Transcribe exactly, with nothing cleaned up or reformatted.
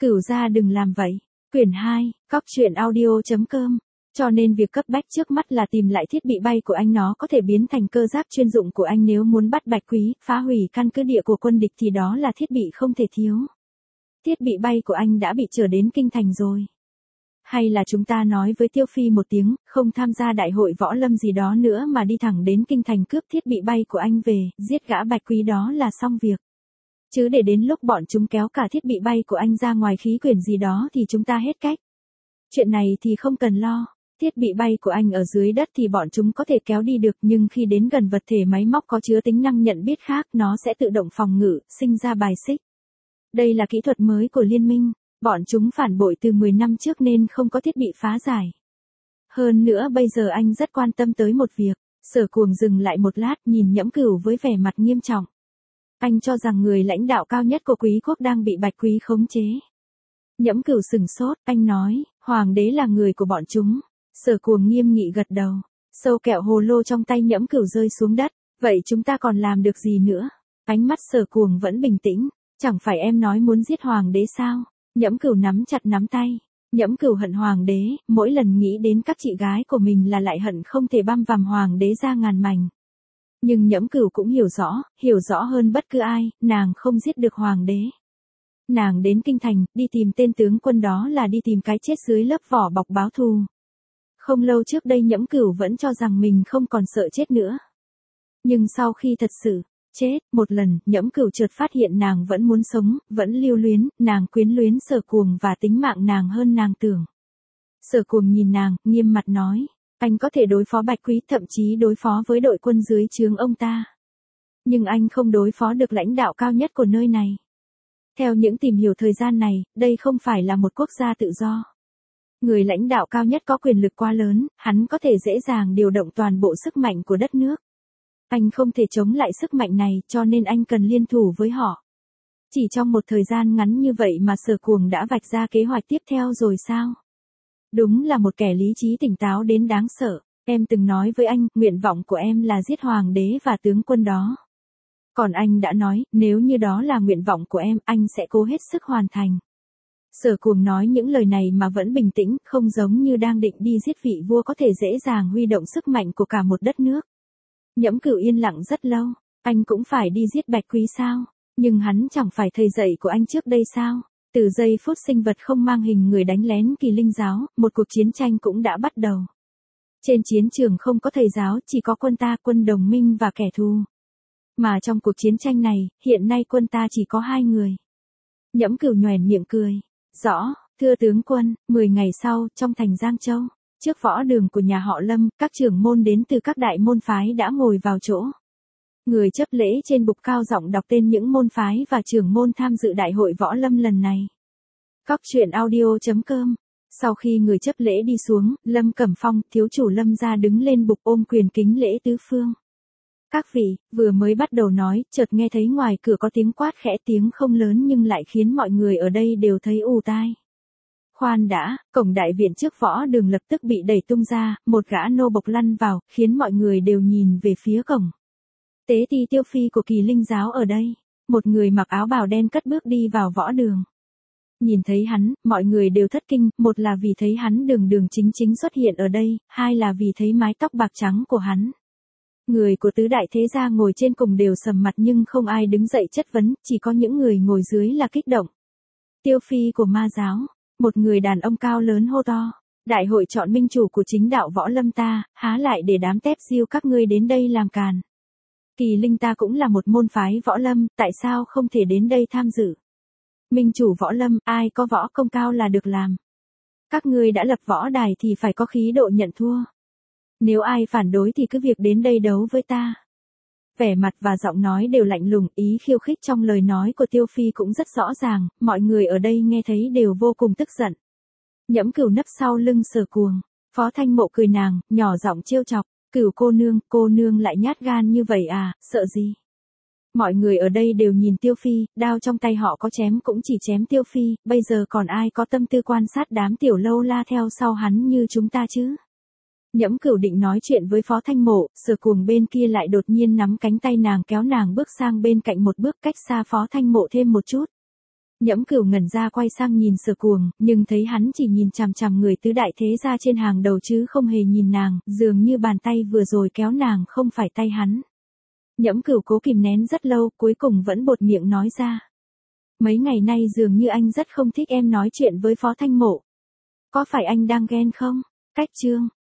Cửu gia đừng làm vậy. Quyển hai, cóc truyện audio chấm com. Cho nên việc cấp bách trước mắt là tìm lại thiết bị bay của anh, nó có thể biến thành cơ giáp chuyên dụng của anh nếu muốn bắt Bạch Quý, phá hủy căn cứ địa của quân địch thì đó là thiết bị không thể thiếu. Thiết bị bay của anh đã bị trở đến kinh thành rồi. Hay là chúng ta nói với Tiêu Phi một tiếng, không tham gia đại hội võ lâm gì đó nữa mà đi thẳng đến kinh thành cướp thiết bị bay của anh về, giết gã Bạch Quý đó là xong việc. Chứ để đến lúc bọn chúng kéo cả thiết bị bay của anh ra ngoài khí quyển gì đó thì chúng ta hết cách. Chuyện này thì không cần lo. Thiết bị bay của anh ở dưới đất thì bọn chúng có thể kéo đi được, nhưng khi đến gần vật thể máy móc có chứa tính năng nhận biết khác, nó sẽ tự động phòng ngự, sinh ra bài xích. Đây là kỹ thuật mới của liên minh, bọn chúng phản bội từ mười năm trước nên không có thiết bị phá giải. Hơn nữa bây giờ anh rất quan tâm tới một việc. Sở Cuồng dừng lại một lát, nhìn Nhẫm Cửu với vẻ mặt nghiêm trọng. Anh cho rằng người lãnh đạo cao nhất của Quý quốc đang bị Bạch Quý khống chế. Nhẫm Cửu sừng sốt, anh nói, Hoàng đế là người của bọn chúng. Sở Cuồng nghiêm nghị gật đầu. Sâu kẹo hồ lô trong tay Nhẫm Cửu rơi xuống đất. Vậy chúng ta còn làm được gì nữa? Ánh mắt Sở Cuồng vẫn bình tĩnh. Chẳng phải em nói muốn giết Hoàng đế sao? Nhẫm Cửu nắm chặt nắm tay. Nhẫm Cửu hận Hoàng đế, mỗi lần nghĩ đến các chị gái của mình là lại hận không thể băm vằm Hoàng đế ra ngàn mảnh. Nhưng Nhẫm Cửu cũng hiểu rõ, hiểu rõ hơn bất cứ ai, nàng không giết được Hoàng đế. Nàng đến kinh thành, đi tìm tên tướng quân đó là đi tìm cái chết dưới lớp vỏ bọc báo thù. Không lâu trước đây Nhẫm Cửu vẫn cho rằng mình không còn sợ chết nữa. Nhưng sau khi thật sự chết, một lần, Nhẫm Cửu chợt phát hiện nàng vẫn muốn sống, vẫn lưu luyến, nàng quyến luyến Sở Cuồng và tính mạng nàng hơn nàng tưởng. Sở Cuồng nhìn nàng, nghiêm mặt nói, anh có thể đối phó Bạch Quý, thậm chí đối phó với đội quân dưới trướng ông ta. Nhưng anh không đối phó được lãnh đạo cao nhất của nơi này. Theo những tìm hiểu thời gian này, đây không phải là một quốc gia tự do. Người lãnh đạo cao nhất có quyền lực quá lớn, hắn có thể dễ dàng điều động toàn bộ sức mạnh của đất nước. Anh không thể chống lại sức mạnh này, cho nên anh cần liên thủ với họ. Chỉ trong một thời gian ngắn như vậy mà Sở Cuồng đã vạch ra kế hoạch tiếp theo rồi sao? Đúng là một kẻ lý trí tỉnh táo đến đáng sợ. Em từng nói với anh, nguyện vọng của em là giết Hoàng đế và tướng quân đó. Còn anh đã nói, nếu như đó là nguyện vọng của em, anh sẽ cố hết sức hoàn thành. Sở Cuồng nói những lời này mà vẫn bình tĩnh, không giống như đang định đi giết vị vua có thể dễ dàng huy động sức mạnh của cả một đất nước. Nhẫm Cửu yên lặng rất lâu, anh cũng phải đi giết Bạch Quý sao? Nhưng hắn chẳng phải thầy dạy của anh trước đây sao? Từ giây phút sinh vật không mang hình người đánh lén Kỳ Linh giáo, một cuộc chiến tranh cũng đã bắt đầu. Trên chiến trường không có thầy giáo, chỉ có quân ta, quân đồng minh và kẻ thù. Mà trong cuộc chiến tranh này, hiện nay quân ta chỉ có hai người. Nhẫm Cửu nhoẻn miệng cười. Rõ, thưa tướng quân. Mười ngày sau, trong thành Giang Châu, trước võ đường của nhà họ Lâm, các trưởng môn đến từ các đại môn phái đã ngồi vào chỗ. Người chấp lễ trên bục cao giọng đọc tên những môn phái và trưởng môn tham dự đại hội võ lâm lần này. Cóc truyện audio chấm com. Sau khi người chấp lễ đi xuống, Lâm Cẩm Phong, thiếu chủ Lâm gia đứng lên bục ôm quyền kính lễ tứ phương. Các vị, vừa mới bắt đầu nói, chợt nghe thấy ngoài cửa có tiếng quát khẽ, tiếng không lớn nhưng lại khiến mọi người ở đây đều thấy ù tai. Khoan đã, cổng đại viện trước võ đường lập tức bị đẩy tung ra, một gã nô bộc lăn vào, khiến mọi người đều nhìn về phía cổng. Tế ti Tiêu Phi của Kỳ Linh giáo ở đây. Một người mặc áo bào đen cất bước đi vào võ đường. Nhìn thấy hắn, mọi người đều thất kinh, một là vì thấy hắn đường đường chính chính xuất hiện ở đây, hai là vì thấy mái tóc bạc trắng của hắn. Người của tứ đại thế gia ngồi trên cùng đều sầm mặt nhưng không ai đứng dậy chất vấn, chỉ có những người ngồi dưới là kích động. Tiêu Phi của Ma giáo, một người đàn ông cao lớn hô to, đại hội chọn minh chủ của chính đạo võ lâm ta, há lại để đám tép diêu các ngươi đến đây làm càn. Kỳ Linh ta cũng là một môn phái võ lâm, tại sao không thể đến đây tham dự? Minh chủ võ lâm, ai có võ công cao là được làm. Các ngươi đã lập võ đài thì phải có khí độ nhận thua. Nếu ai phản đối thì cứ việc đến đây đấu với ta. Vẻ mặt và giọng nói đều lạnh lùng, ý khiêu khích trong lời nói của Tiêu Phi cũng rất rõ ràng, mọi người ở đây nghe thấy đều vô cùng tức giận. Nhẫm Cửu nấp sau lưng Sở Cuồng, Phó Thanh Mộ cười nàng, nhỏ giọng trêu chọc, Cửu cô nương, cô nương lại nhát gan như vậy à, sợ gì? Mọi người ở đây đều nhìn Tiêu Phi, đao trong tay họ có chém cũng chỉ chém Tiêu Phi, bây giờ còn ai có tâm tư quan sát đám tiểu lâu la theo sau hắn như chúng ta chứ? Nhẫm Cửu định nói chuyện với Phó Thanh Mộ, Sở Cuồng bên kia lại đột nhiên nắm cánh tay nàng kéo nàng bước sang bên cạnh một bước cách xa Phó Thanh Mộ thêm một chút. Nhẫm Cửu ngẩn ra quay sang nhìn Sở Cuồng, nhưng thấy hắn chỉ nhìn chằm chằm người tứ đại thế gia trên hàng đầu chứ không hề nhìn nàng, dường như bàn tay vừa rồi kéo nàng không phải tay hắn. Nhẫm Cửu cố kìm nén rất lâu, cuối cùng vẫn buột miệng nói ra. Mấy ngày nay dường như anh rất không thích em nói chuyện với Phó Thanh Mộ. Có phải anh đang ghen không? Cách chương